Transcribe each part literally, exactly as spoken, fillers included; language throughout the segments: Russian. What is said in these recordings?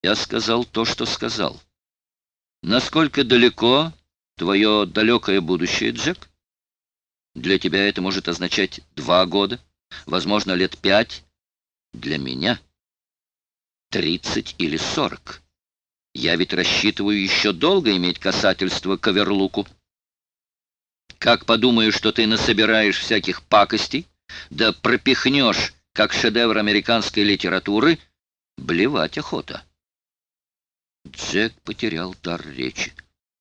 Я сказал то, что сказал. Насколько далеко твое далекое будущее, Джек? Для тебя это может означать два года, возможно, лет пять. Для меня тридцать или сорок. Я ведь рассчитываю еще долго иметь касательство к Оверлуку. Как подумаю, что ты насобираешь всяких пакостей, да пропихнешь, как шедевр американской литературы, блевать охота. Джек потерял дар речи.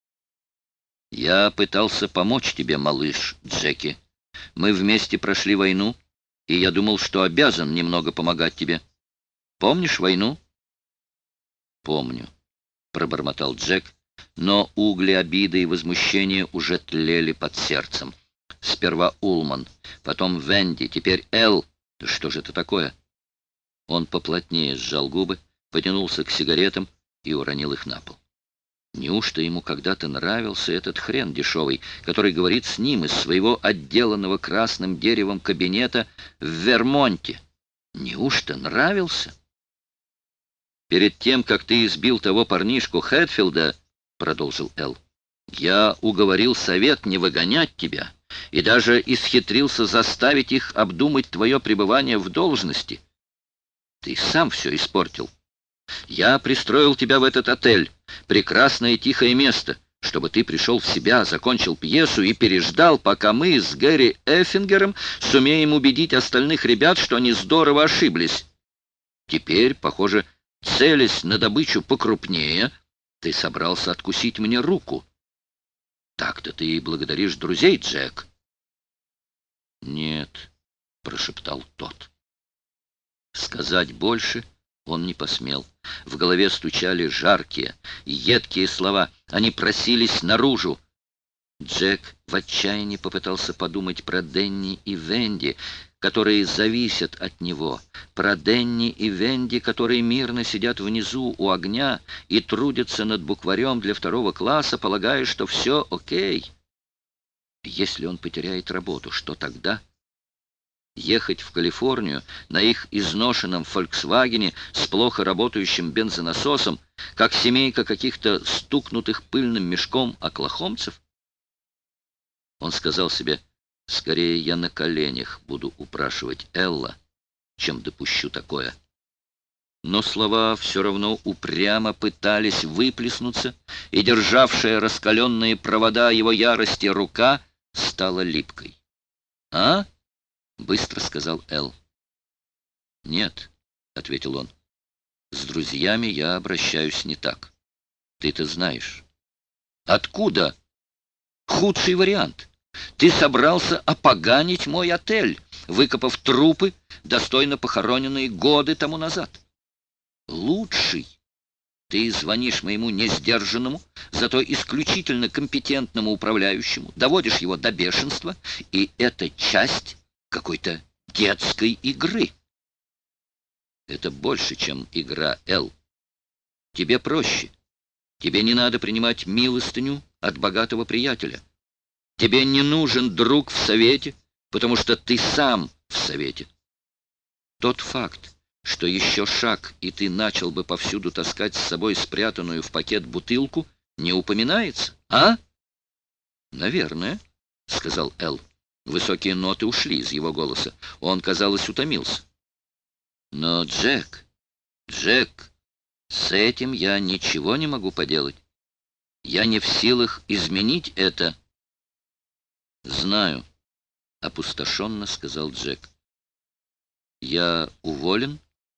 «Я пытался помочь тебе, малыш Джеки. Мы вместе прошли войну, и я думал, что обязан немного помогать тебе. Помнишь войну?» «Помню», — пробормотал Джек, но угли обиды и возмущения уже тлели под сердцем. Сперва Улман, потом Венди, теперь Эл. Да что же это такое? Он поплотнее сжал губы, потянулся к сигаретам и уронил их на пол. Неужто ему когда-то нравился этот хрен дешевый, который говорит с ним из своего отделанного красным деревом кабинета в Вермонте? Неужто нравился? «Перед тем, как ты избил того парнишку Хэтфилда, — продолжил Эл, — я уговорил совет не выгонять тебя и даже исхитрился заставить их обдумать твое пребывание в должности. Ты сам все испортил. Я пристроил тебя в этот отель, прекрасное тихое место, чтобы ты пришел в себя, закончил пьесу и переждал, пока мы с Гэри Эффингером сумеем убедить остальных ребят, что они здорово ошиблись. Теперь, похоже, целясь на добычу покрупнее, ты собрался откусить мне руку. Так-то ты и благодаришь друзей, Джек?» «Нет», — прошептал тот. Сказать больше он не посмел. В голове стучали жаркие, едкие слова. Они просились наружу. Джек в отчаянии попытался подумать про Денни и Венди, которые зависят от него, про Денни и Венди, которые мирно сидят внизу у огня и трудятся над букварем для второго класса, полагая, что все окей. Если он потеряет работу, что тогда? Ехать в Калифорнию на их изношенном «Фольксвагене» с плохо работающим бензонасосом, как семейка каких-то стукнутых пыльным мешком оклахомцев? Он сказал себе: «Скорее я на коленях буду упрашивать Элла, чем допущу такое». Но слова все равно упрямо пытались выплеснуться, и державшая раскаленные провода его ярости рука стала липкой. «А?» — быстро сказал Эл. «Нет», — ответил он, — «с друзьями я обращаюсь не так. Ты-то знаешь». «Откуда?» «Худший вариант. Ты собрался опоганить мой отель, выкопав трупы, достойно похороненные годы тому назад. Лучший. Ты звонишь моему несдержанному, зато исключительно компетентному управляющему, доводишь его до бешенства, и это часть какой-то детской игры». «Это больше, чем игра, Эл. Тебе проще. Тебе не надо принимать милостыню от богатого приятеля. Тебе не нужен друг в совете, потому что ты сам в совете. Тот факт, что еще шаг, и ты начал бы повсюду таскать с собой спрятанную в пакет бутылку, не упоминается, а?» «Наверное», — сказал Эл. Высокие ноты ушли из его голоса. Он, казалось, утомился. «Но, Джек, Джек, с этим я ничего не могу поделать. Я не в силах изменить это». «Знаю», — опустошенно сказал Джек. «Я уволен?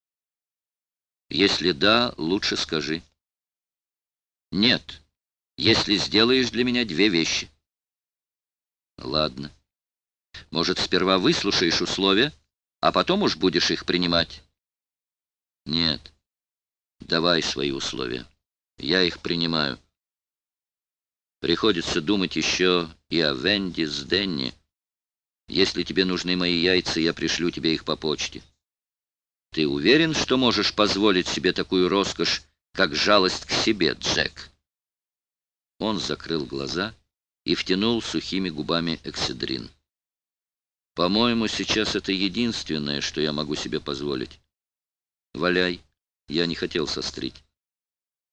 Если да, лучше скажи». «Нет, если сделаешь для меня две вещи». «Ладно. Может, сперва выслушаешь условия, а потом уж будешь их принимать?» «Нет. Давай свои условия. Я их принимаю. Приходится думать еще и о Венди с Денни. Если тебе нужны мои яйца, я пришлю тебе их по почте. Ты уверен, что можешь позволить себе такую роскошь, как жалость к себе, Джек?» Он закрыл глаза и втянул сухими губами экседрин. «По-моему, сейчас это единственное, что я могу себе позволить. Валяй, я не хотел сострить».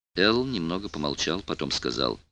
Эл немного помолчал, потом сказал: